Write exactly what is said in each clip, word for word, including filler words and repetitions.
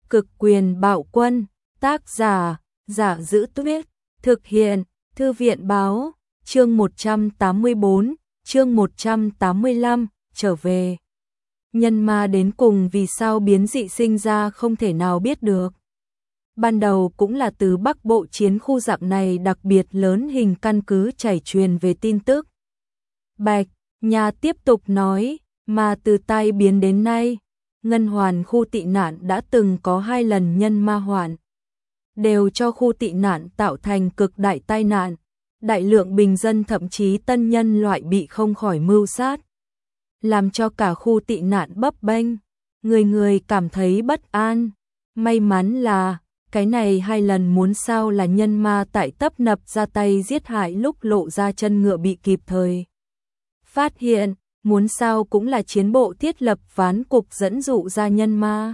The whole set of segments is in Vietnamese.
Cực quyền bạo quân, tác giả, Giả Giữ Tuyết, thực hiện, Thư viện báo, chương một trăm tám mươi bốn, chương một trăm tám mươi lăm, trở về. Nhân ma đến cùng vì sao biến dị sinh ra không thể nào biết được. Ban đầu cũng là từ Bắc Bộ chiến khu dạng này đặc biệt lớn hình căn cứ chảy truyền về tin tức. Bạch Nha tiếp tục nói, mà từ tai biến đến nay, Ngân Hoàn khu tị nạn đã từng có hai lần nhân ma hoạn, đều cho khu tị nạn tạo thành cực đại tai nạn, đại lượng bình dân thậm chí tân nhân loại bị không khỏi mưu sát, làm cho cả khu tị nạn bấp bênh, người người cảm thấy bất an. May mắn là cái này hai lần muốn sao là nhân ma tại tấp nập ra tay giết hại lúc lộ ra chân ngựa bị kịp thời phát hiện, muốn sao cũng là chiến bộ thiết lập ván cục dẫn dụ ra nhân ma,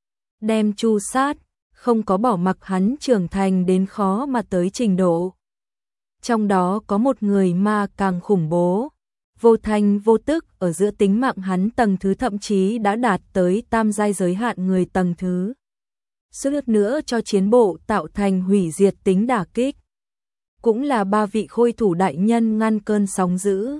đem tru sát, không có bỏ mặc hắn trưởng thành đến khó mà tới trình độ. Trong đó có một người ma càng khủng bố, vô thanh vô tức ở giữa tính mạng hắn tầng thứ thậm chí đã đạt tới tam giai giới hạn người tầng thứ. Suốt nữa cho chiến bộ tạo thành hủy diệt tính đả kích. Cũng là ba vị khôi thủ đại nhân ngăn cơn sóng dữ.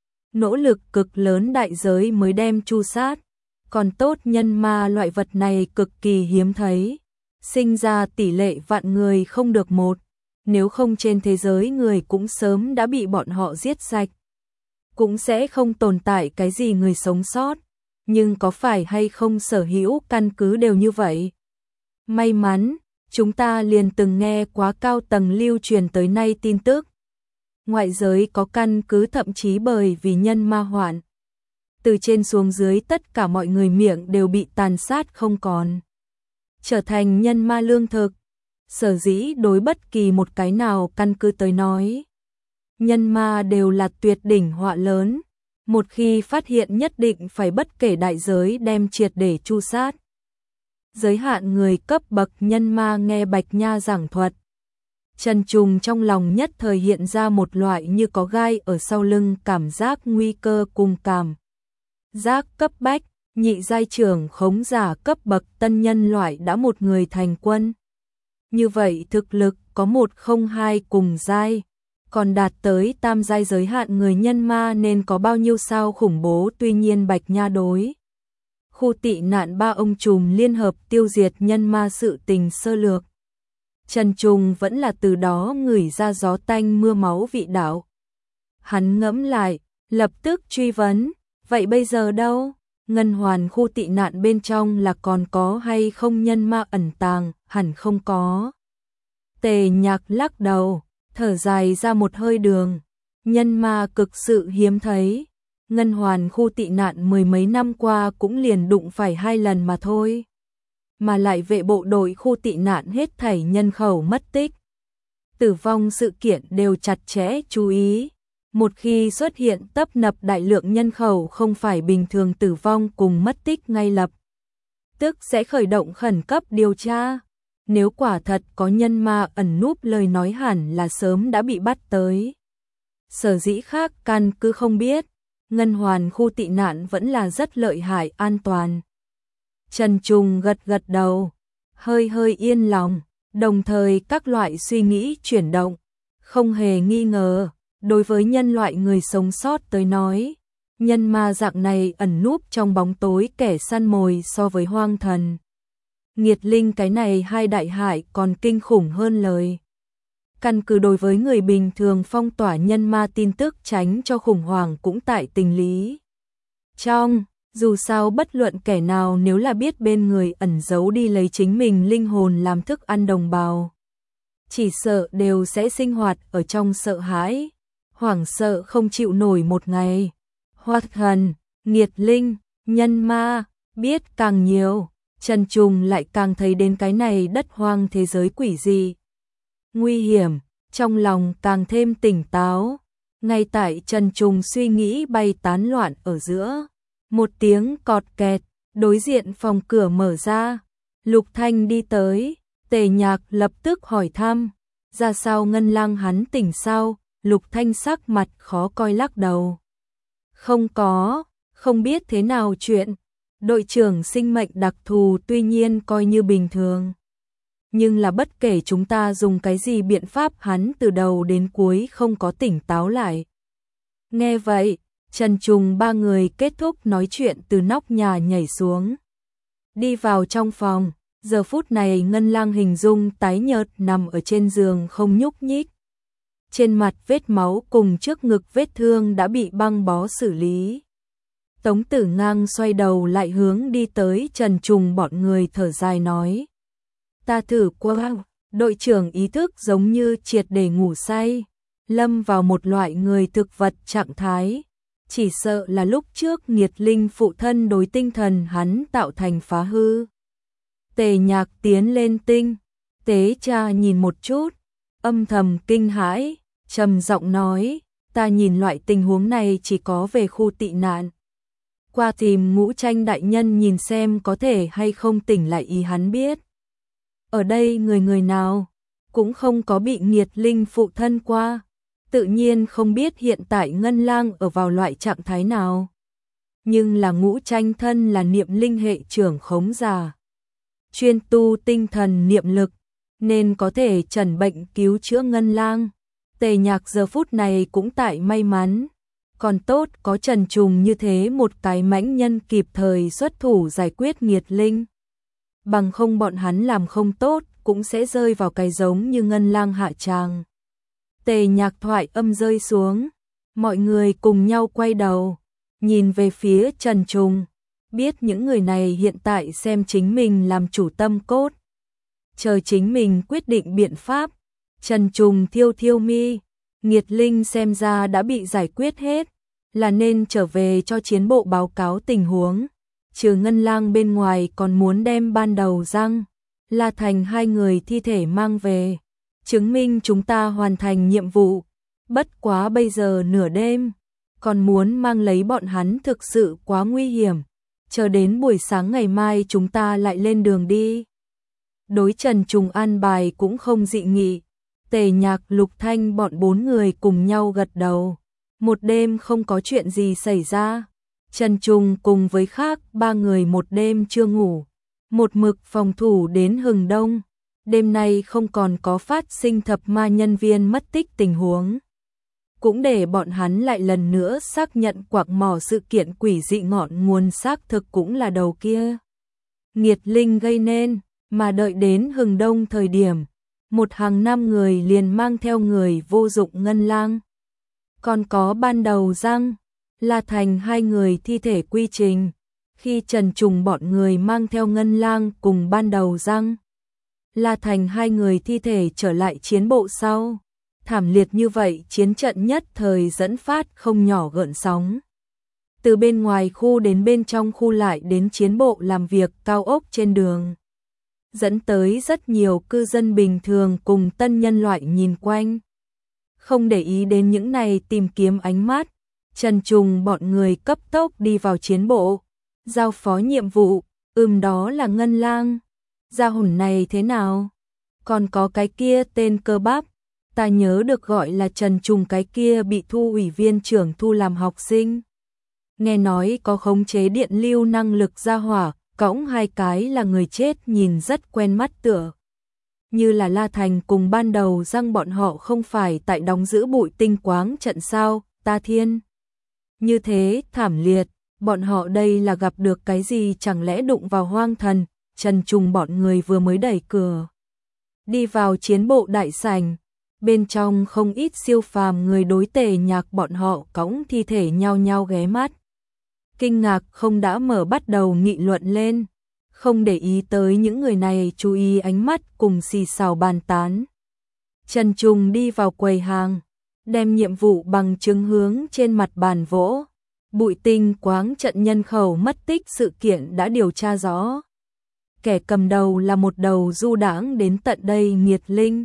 Nỗ lực cực lớn đại giới mới đem tru sát. Còn tốt nhân ma loại vật này cực kỳ hiếm thấy. Sinh ra tỷ lệ vạn người không được một. Nếu không trên thế giới người cũng sớm đã bị bọn họ giết sạch. Cũng sẽ không tồn tại cái gì người sống sót. Nhưng có phải hay không sở hữu căn cứ đều như vậy? May mắn, chúng ta liền từng nghe quá cao tầng lưu truyền tới nay tin tức. Ngoại giới có căn cứ thậm chí bởi vì nhân ma hoạn. Từ trên xuống dưới tất cả mọi người miệng đều bị tàn sát không còn. Trở thành nhân ma lương thực. Sở dĩ đối bất kỳ một cái nào căn cứ tới nói. Nhân ma đều là tuyệt đỉnh họa lớn. Một khi phát hiện nhất định phải bất kể đại giới đem triệt để tru sát. Giới hạn người cấp bậc nhân ma nghe Bạch Nha giảng thuật. Trần Trùng trong lòng nhất thời hiện ra một loại như có gai ở sau lưng cảm giác nguy cơ cùng cảm. Giác cấp bách, nhị giai trưởng khống giả cấp bậc tân nhân loại đã một người thành quân. Như vậy thực lực có một không hai cùng giai, còn đạt tới tam giai giới hạn người nhân ma nên có bao nhiêu sao khủng bố. Tuy nhiên Bạch Nha đối khu tị nạn ba ông trùm liên hợp tiêu diệt nhân ma sự tình sơ lược. Trần Trùng vẫn là từ đó ngửi ra gió tanh mưa máu vị đạo. Hắn ngẫm lại, lập tức truy vấn, vậy bây giờ đâu? Ngân Hoàn khu tị nạn bên trong là còn có hay không nhân ma ẩn tàng? Hẳn không có. Tề Nhạc lắc đầu, thở dài ra một hơi đường. Nhân ma cực sự hiếm thấy. Ngân Hoàn khu tị nạn mười mấy năm qua cũng liền đụng phải hai lần mà thôi. Mà lại vệ bộ đội khu tị nạn hết thảy nhân khẩu mất tích. Tử vong sự kiện đều chặt chẽ chú ý. Một khi xuất hiện tấp nập đại lượng nhân khẩu không phải bình thường tử vong cùng mất tích ngay lập tức sẽ khởi động khẩn cấp điều tra. Nếu quả thật có nhân ma ẩn núp lời nói hẳn là sớm đã bị bắt tới. Sở dĩ khác căn cứ không biết. Ngân Hoàn khu tị nạn vẫn là rất lợi hại an toàn. Trần Trùng gật gật đầu, hơi hơi yên lòng, đồng thời các loại suy nghĩ chuyển động. Không hề nghi ngờ, đối với nhân loại người sống sót tới nói, nhân ma dạng này ẩn núp trong bóng tối kẻ săn mồi so với hoang thần. Nghiệt linh cái này hai đại hại còn kinh khủng hơn lời. Căn cứ đối với người bình thường phong tỏa nhân ma tin tức tránh cho khủng hoảng cũng tại tình lý. Trong, dù sao bất luận kẻ nào nếu là biết bên người ẩn giấu đi lấy chính mình linh hồn làm thức ăn đồng bào. Chỉ sợ đều sẽ sinh hoạt ở trong sợ hãi, hoảng sợ không chịu nổi một ngày. Hoạt thần, nghiệt linh, nhân ma, biết càng nhiều, Trần Trùng lại càng thấy đến cái này đất hoang thế giới quỷ dị. Nguy hiểm, trong lòng càng thêm tỉnh táo. Ngay tại Trần Trùng suy nghĩ bay tán loạn ở giữa. Một tiếng cọt kẹt, đối diện phòng cửa mở ra. Lục Thanh đi tới, Tề Nhạc lập tức hỏi thăm. Ra sao Ngân Lang hắn tỉnh sao? Lục Thanh sắc mặt khó coi lắc đầu. Không có, không biết thế nào chuyện. Đội trưởng sinh mệnh đặc thù tuy nhiên coi như bình thường. Nhưng là bất kể chúng ta dùng cái gì biện pháp hắn từ đầu đến cuối không có tỉnh táo lại. Nghe vậy, Trần Trùng ba người kết thúc nói chuyện từ nóc nhà nhảy xuống. Đi vào trong phòng, giờ phút này Ngân Lang hình dung tái nhợt nằm ở trên giường không nhúc nhích. Trên mặt vết máu cùng trước ngực vết thương đã bị băng bó xử lý. Tống Tử Ngang xoay đầu lại hướng đi tới Trần Trùng bọn người thở dài nói. Ta thử qua, đội trưởng ý thức giống như triệt để ngủ say, lâm vào một loại người thực vật trạng thái. Chỉ sợ là lúc trước nghiệt linh phụ thân đối tinh thần hắn tạo thành phá hư. Tề Nhạc tiến lên tinh, tế cha nhìn một chút, âm thầm kinh hãi, trầm giọng nói, ta nhìn loại tình huống này chỉ có về khu tị nạn. Qua tìm Ngũ Tranh đại nhân nhìn xem có thể hay không tỉnh lại ý hắn biết. Ở đây người người nào cũng không có bị nghiệt linh phụ thân qua, tự nhiên không biết hiện tại Ngân Lang ở vào loại trạng thái nào. Nhưng là Ngũ Tranh thân là niệm linh hệ trưởng khống giả, chuyên tu tinh thần niệm lực, nên có thể chẩn bệnh cứu chữa Ngân Lang. Tề Nhạc giờ phút này cũng tại may mắn, còn tốt có Trần Trùng như thế một cái mãnh nhân kịp thời xuất thủ giải quyết nghiệt linh. Bằng không bọn hắn làm không tốt cũng sẽ rơi vào cái giống như Ngân Lang hạ tràng. Tề Nhạc thoại âm rơi xuống, mọi người cùng nhau quay đầu, nhìn về phía Trần Trùng, biết những người này hiện tại xem chính mình làm chủ tâm cốt. Chờ chính mình quyết định biện pháp. Trần Trùng thiêu thiêu mi, nghiệt linh xem ra đã bị giải quyết hết, là nên trở về cho chiến bộ báo cáo tình huống. Trừ Ngân Lang bên ngoài còn muốn đem ban đầu răng, La Thành hai người thi thể mang về, chứng minh chúng ta hoàn thành nhiệm vụ. Bất quá bây giờ nửa đêm, còn muốn mang lấy bọn hắn thực sự quá nguy hiểm. Chờ đến buổi sáng ngày mai chúng ta lại lên đường đi. Đối Trần Trùng an bài cũng không dị nghị. Tề Nhạc, Lục Thanh bọn bốn người cùng nhau gật đầu. Một đêm không có chuyện gì xảy ra. Trần Trùng cùng với khác ba người một đêm chưa ngủ, một mực phòng thủ đến hừng đông. Đêm nay không còn có phát sinh thập ma nhân viên mất tích tình huống. Cũng để bọn hắn lại lần nữa xác nhận quạc mỏ sự kiện quỷ dị ngọn nguồn xác thực cũng là đầu kia. Nghiệt linh gây nên, mà đợi đến hừng đông thời điểm, một hàng năm người liền mang theo người vô dụng Ngân Lang. Còn có ban đầu răng, La Thành hai người thi thể quy trình, khi Trần Trùng bọn người mang theo Ngân Lang cùng ban đầu răng, La Thành hai người thi thể trở lại chiến bộ sau. Thảm liệt như vậy chiến trận nhất thời dẫn phát không nhỏ gợn sóng. Từ bên ngoài khu đến bên trong khu lại đến chiến bộ làm việc cao ốc trên đường, dẫn tới rất nhiều cư dân bình thường cùng tân nhân loại nhìn quanh. Không để ý đến những này tìm kiếm ánh mắt, Trần Trùng bọn người cấp tốc đi vào chiến bộ, giao phó nhiệm vụ. Ừm, đó là Ngân Lang. Gia hồn này thế nào? Còn có cái kia tên Cơ Bắp, ta nhớ được gọi là Trần Trùng, cái kia bị Thu ủy viên trưởng thu làm học sinh. Nghe nói có khống chế điện lưu năng lực ra hỏa, cõng hai cái là người chết, nhìn rất quen mắt tựa. Như là La Thành cùng ban đầu răng bọn họ không phải tại đóng giữ bụi tinh quáng trận sao, ta thiên. Như thế, thảm liệt, bọn họ đây là gặp được cái gì, chẳng lẽ đụng vào hoang thần. Trần Trùng bọn người vừa mới đẩy cửa đi vào chiến bộ đại sảnh, bên trong không ít siêu phàm người đối Tề Nhạc bọn họ cõng thi thể nhao nhao ghé mắt. Kinh ngạc không đã mở bắt đầu nghị luận lên, không để ý tới những người này chú ý ánh mắt cùng xì xào bàn tán. Trần Trùng đi vào quầy hàng, đem nhiệm vụ bằng chứng hướng trên mặt bàn vỗ. Bụi tinh quáng trận nhân khẩu mất tích sự kiện đã điều tra rõ. Kẻ cầm đầu là một đầu du đãng đến tận đây nghiệt linh.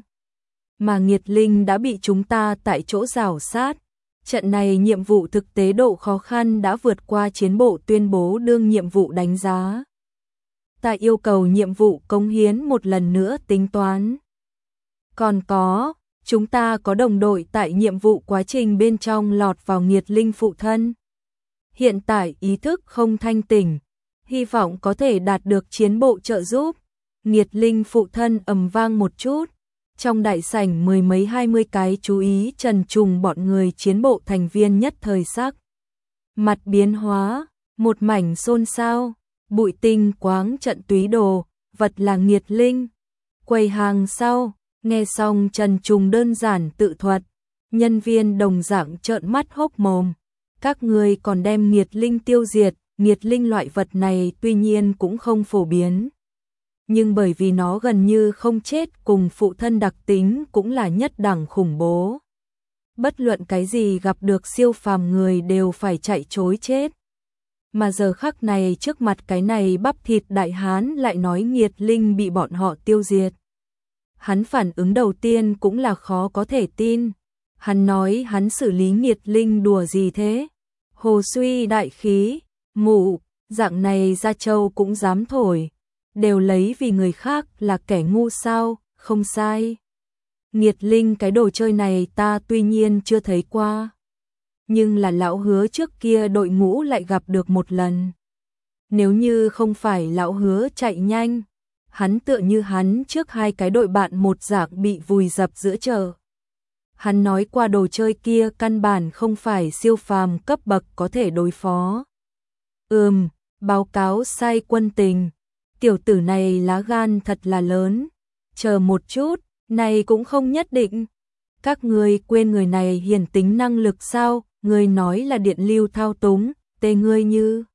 Mà nghiệt linh đã bị chúng ta tại chỗ rào sát. Trận này nhiệm vụ thực tế độ khó khăn đã vượt qua chiến bộ tuyên bố đương nhiệm vụ đánh giá. Ta yêu cầu nhiệm vụ cống hiến một lần nữa tính toán. Còn có, chúng ta có đồng đội tại nhiệm vụ quá trình bên trong lọt vào nghiệt linh phụ thân. Hiện tại ý thức không thanh tỉnh, hy vọng có thể đạt được chiến bộ trợ giúp. Nghiệt Linh phụ thân ầm vang một chút. Trong đại sảnh mười mấy hai mươi cái chú ý Trần Trùng bọn người chiến bộ thành viên nhất thời sắc. Mặt biến hóa, một mảnh xôn xao, Bụi Tinh quáng trận túy đồ, vật là Nghiệt Linh. Quầy hàng sau, nghe xong Trần Trùng đơn giản tự thuật, nhân viên đồng dạng trợn mắt hốc mồm. Các người còn đem Nghiệt Linh tiêu diệt, Nghiệt Linh loại vật này tuy nhiên cũng không phổ biến. Nhưng bởi vì nó gần như không chết cùng phụ thân đặc tính cũng là nhất đẳng khủng bố. Bất luận cái gì gặp được siêu phàm người đều phải chạy trối chết. Mà giờ khắc này trước mặt cái này bắp thịt đại hán lại nói Nghiệt Linh bị bọn họ tiêu diệt. Hắn phản ứng đầu tiên cũng là khó có thể tin. Hắn nói hắn xử lý Nghiệt Linh đùa gì thế? Hồ suy đại khí, mụ, dạng này Gia Châu cũng dám thổi. Đều lấy vì người khác là kẻ ngu sao, không sai. Nghiệt Linh cái đồ chơi này ta tuy nhiên chưa thấy qua. Nhưng là lão Hứa trước kia đội ngũ lại gặp được một lần. Nếu như không phải lão Hứa chạy nhanh, hắn tựa như hắn trước hai cái đội bạn một dạng bị vùi dập giữa chợ. Hắn nói qua đồ chơi kia căn bản không phải siêu phàm cấp bậc có thể đối phó. Ừm, báo cáo sai quân tình. Tiểu tử này lá gan thật là lớn. Chờ một chút, này cũng không nhất định. Các ngươi quên người này hiển tính năng lực sao? Người nói là điện lưu thao túng, tê ngươi như.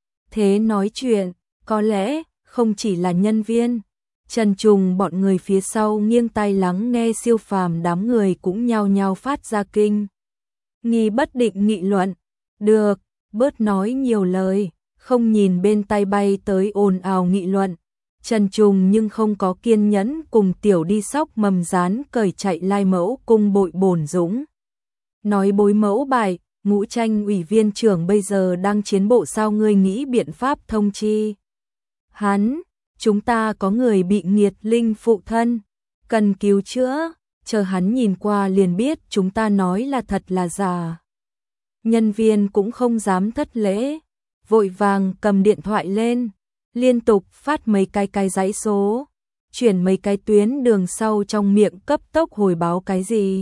Thế nói chuyện, có lẽ không chỉ là nhân viên. Trần Trùng bọn người phía sau nghiêng tai lắng nghe siêu phàm đám người cũng nhao nhao phát ra kinh. Nghi bất định nghị luận. Được, bớt nói nhiều lời, không nhìn bên tai bay tới ồn ào nghị luận. Trần Trùng nhưng không có kiên nhẫn cùng tiểu đi sóc mầm rán cởi chạy lai mẫu cung bội bổn dũng. Nói bối mẫu bài, Ngũ Tranh ủy viên trưởng bây giờ đang chiến bộ sao ngươi nghĩ biện pháp thông chi. Hắn, chúng ta có người bị Nghiệt Linh phụ thân, cần cứu chữa, chờ hắn nhìn qua liền biết chúng ta nói là thật là giả. Nhân viên cũng không dám thất lễ, vội vàng cầm điện thoại lên, liên tục phát mấy cái cái dãy số, chuyển mấy cái tuyến đường sau trong miệng cấp tốc hồi báo cái gì.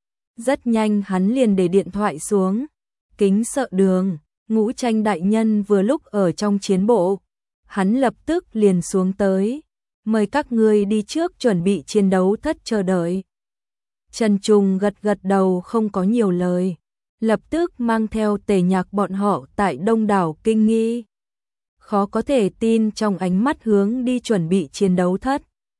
Rất nhanh hắn liền để điện thoại xuống, kính sợ đường, Ngũ Tranh đại nhân vừa lúc ở trong chiến bộ. Hắn lập tức liền xuống tới, mời các ngươi đi trước chuẩn bị chiến đấu thất chờ đợi. Trần Trùng gật gật đầu không có nhiều lời, lập tức mang theo Tề Nhạc bọn họ tại đông đảo kinh nghi. Khó có thể tin trong ánh mắt hướng đi chuẩn bị chiến đấu thất.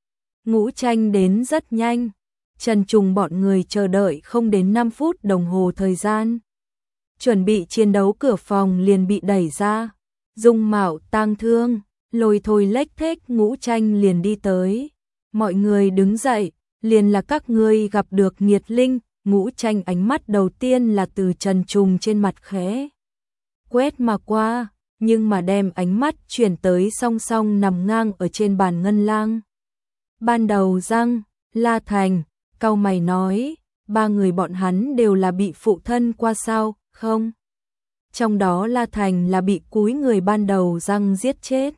Ngũ Tranh đến rất nhanh, Trần Trùng bọn người chờ đợi không đến năm phút đồng hồ thời gian. Chuẩn bị chiến đấu cửa phòng liền bị đẩy ra. Dung mạo tang thương, lôi thôi lếch thếch Ngũ Tranh liền đi tới. Mọi người đứng dậy, liền là các ngươi gặp được Nghiệt Linh. Ngũ Tranh ánh mắt đầu tiên là từ Trần Trùng trên mặt khẽ quét mà qua, nhưng mà đem ánh mắt chuyển tới song song nằm ngang ở trên bàn ngân lang. Ban đầu răng, La Thành, cau mày nói, ba người bọn hắn đều là bị phụ thân qua sao, không? Trong đó La Thành là bị cúi người ban đầu răng giết chết.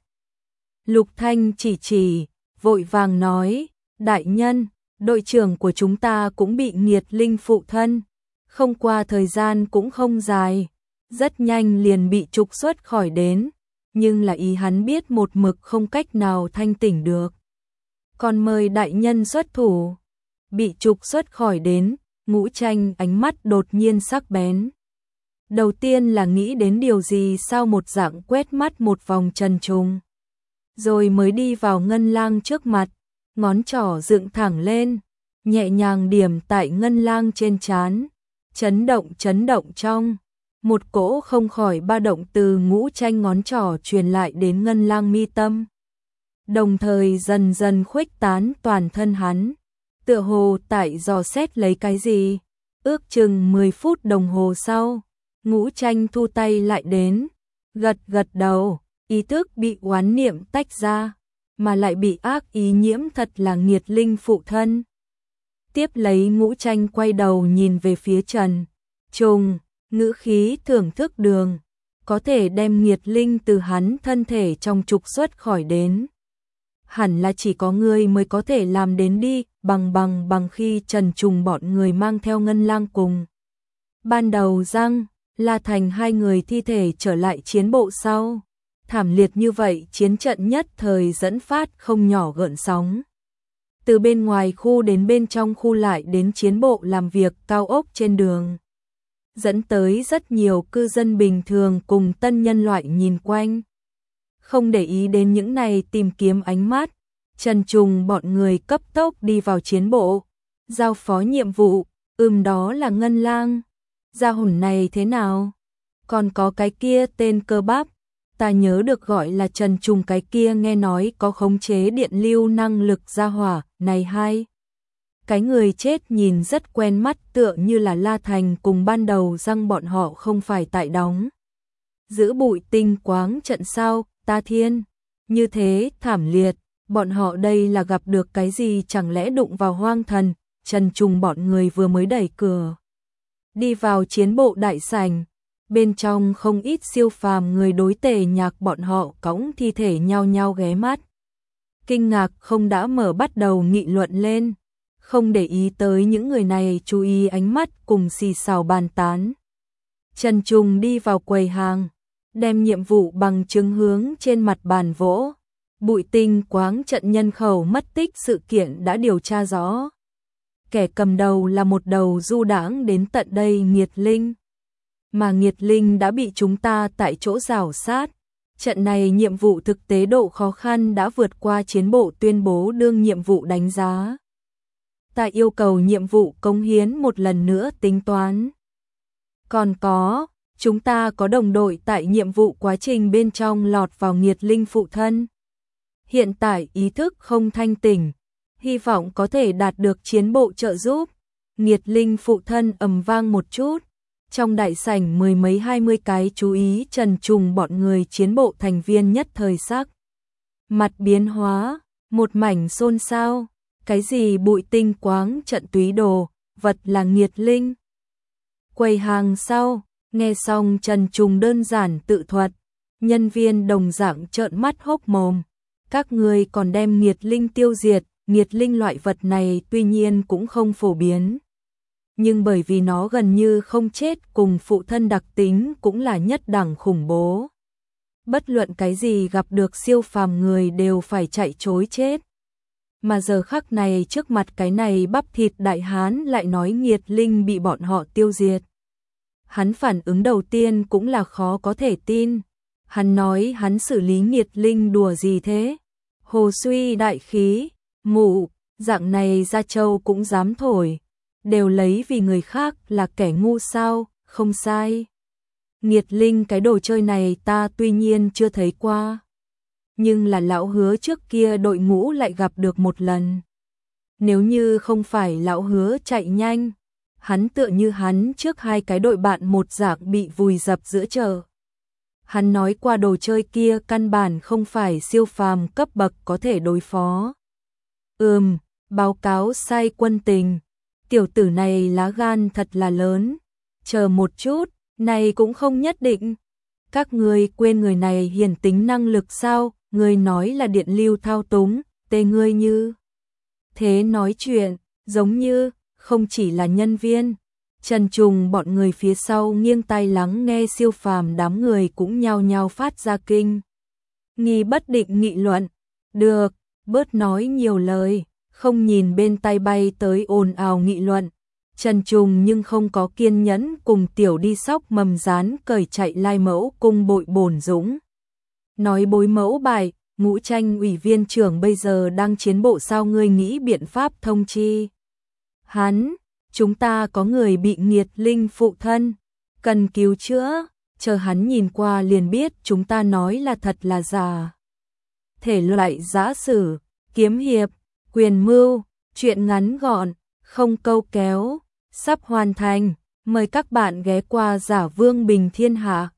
Lục Thanh chỉ chỉ, vội vàng nói, đại nhân, đội trưởng của chúng ta cũng bị Nghiệt Linh phụ thân, không qua thời gian cũng không dài, rất nhanh liền bị trục xuất khỏi đến, nhưng là ý hắn biết một mực không cách nào thanh tỉnh được. Còn mời đại nhân xuất thủ, bị trục xuất khỏi đến, Ngũ Tranh ánh mắt đột nhiên sắc bén. Đầu tiên là nghĩ đến điều gì sao một dạng quét mắt một vòng Trần Trùng. Rồi mới đi vào ngân lang trước mặt, ngón trỏ dựng thẳng lên, nhẹ nhàng điểm tại ngân lang trên trán, chấn động chấn động trong. Một cỗ không khỏi ba động từ Ngũ Tranh ngón trỏ truyền lại đến ngân lang mi tâm. Đồng thời dần dần khuếch tán toàn thân hắn, tựa hồ tại dò xét lấy cái gì. Ước chừng mười phút đồng hồ sau, Ngũ Tranh thu tay lại đến, gật gật đầu, ý thức bị oán niệm tách ra, mà lại bị ác ý nhiễm thật là Nghiệt Linh phụ thân. Tiếp lấy Ngũ Tranh quay đầu nhìn về phía Trần Trùng, ngữ khí thưởng thức đường, có thể đem nghiệt linh từ hắn thân thể trong trục xuất khỏi đến. Hẳn là chỉ có ngươi mới có thể làm đến đi, bằng bằng bằng khi Trần Trùng bọn người mang theo Ngân Lang cùng. Ban đầu Giang, La Thành hai người thi thể trở lại chiến bộ sau. Thảm liệt như vậy chiến trận nhất thời dẫn phát không nhỏ gợn sóng. Từ bên ngoài khu đến bên trong khu lại đến chiến bộ làm việc cao ốc trên đường. Dẫn tới rất nhiều cư dân bình thường cùng tân nhân loại nhìn quanh. Không để ý đến những này tìm kiếm ánh mắt, Trần Trùng bọn người cấp tốc đi vào chiến bộ. Giao phó nhiệm vụ, ừm đó là Ngân Lang. Gia hồn này thế nào? Còn có cái kia tên Cơ Bắp. Ta nhớ được gọi là Trần Trùng cái kia nghe nói có khống chế điện lưu năng lực gia hỏa, này hay. Cái người chết nhìn rất quen mắt tựa như là La Thành cùng ban đầu răng bọn họ không phải tại đóng. Giữ bụi tinh quáng trận sao, ta thiên. Như thế, thảm liệt, bọn họ đây là gặp được cái gì chẳng lẽ đụng vào hoang thần, Trần Trùng bọn người vừa mới đẩy cửa. Đi vào chiến bộ đại sảnh. Bên trong không ít siêu phàm người đối tề nhạc bọn họ cõng thi thể nhau nhau ghé mắt. Kinh ngạc không đã mở bắt đầu nghị luận lên. Không để ý tới những người này chú ý ánh mắt cùng xì xào bàn tán. Trần Trùng đi vào quầy hàng. Đem nhiệm vụ bằng chứng hướng trên mặt bàn vỗ. Bụi tinh quáng trận nhân khẩu mất tích sự kiện đã điều tra rõ. Kẻ cầm đầu là một đầu du đãng đến tận đây nghiệt linh. Mà nghiệt linh đã bị chúng ta tại chỗ rào sát. Trận này nhiệm vụ thực tế độ khó khăn đã vượt qua chiến bộ tuyên bố đương nhiệm vụ đánh giá. Ta yêu cầu nhiệm vụ cống hiến một lần nữa tính toán. Còn có, chúng ta có đồng đội tại nhiệm vụ quá trình bên trong lọt vào nghiệt linh phụ thân. Hiện tại ý thức không thanh tỉnh, hy vọng có thể đạt được chiến bộ trợ giúp. Nghiệt linh phụ thân ầm vang một chút. Trong đại sảnh mười mấy hai mươi cái chú ý Trần Trùng bọn người chiến bộ thành viên nhất thời sắc. Mặt biến hóa, một mảnh xôn xao, cái gì bụi tinh quáng trận túy đồ, vật là nghiệt linh. Quầy hàng sau, nghe xong Trần Trùng đơn giản tự thuật, nhân viên đồng dạng trợn mắt hốc mồm. Các người còn đem nghiệt linh tiêu diệt, nghiệt linh loại vật này tuy nhiên cũng không phổ biến. Nhưng bởi vì nó gần như không chết cùng phụ thân đặc tính cũng là nhất đẳng khủng bố. Bất luận cái gì gặp được siêu phàm người đều phải chạy trối chết. Mà giờ khắc này trước mặt cái này bắp thịt đại hán lại nói nghiệt linh bị bọn họ tiêu diệt. Hắn phản ứng đầu tiên cũng là khó có thể tin. Hắn nói hắn xử lý nghiệt linh đùa gì thế? Hồ suy đại khí, mụ, dạng này ra châu cũng dám thổi. Đều lấy vì người khác là kẻ ngu sao, không sai. Nghiệt linh cái đồ chơi này ta tuy nhiên chưa thấy qua. Nhưng là lão hứa trước kia đội ngũ lại gặp được một lần. Nếu như không phải lão hứa chạy nhanh, hắn tựa như hắn trước hai cái đội bạn một dạng bị vùi dập giữa chợ. Hắn nói qua đồ chơi kia căn bản không phải siêu phàm cấp bậc có thể đối phó. Ừm, báo cáo sai quân tình. Tiểu tử này lá gan thật là lớn. Chờ một chút, này cũng không nhất định. Các ngươi quên người này hiển tính năng lực sao? Người nói là điện lưu thao túng, tê ngươi như. Thế nói chuyện, giống như, không chỉ là nhân viên. Trần Trùng bọn người phía sau nghiêng tai lắng nghe siêu phàm đám người cũng nhao nhao phát ra kinh. Nghi bất định nghị luận. Được, bớt nói nhiều lời. Không nhìn bên tai bay tới ồn ào nghị luận. Trần Trùng nhưng không có kiên nhẫn cùng tiểu đi sóc mầm rán cởi chạy lai mẫu cung bội bổn dũng. Nói bối mẫu bài, Ngũ Tranh ủy viên trưởng bây giờ đang chiến bộ sao ngươi nghĩ biện pháp thông chi. Hắn, chúng ta có người bị nghiệt linh phụ thân, cần cứu chữa, chờ hắn nhìn qua liền biết chúng ta nói là thật là giả. Thể loại giã sử, kiếm hiệp, quyền mưu, chuyện ngắn gọn, không câu kéo, sắp hoàn thành, mời các bạn ghé qua Giả Vương Bình Thiên Hạ.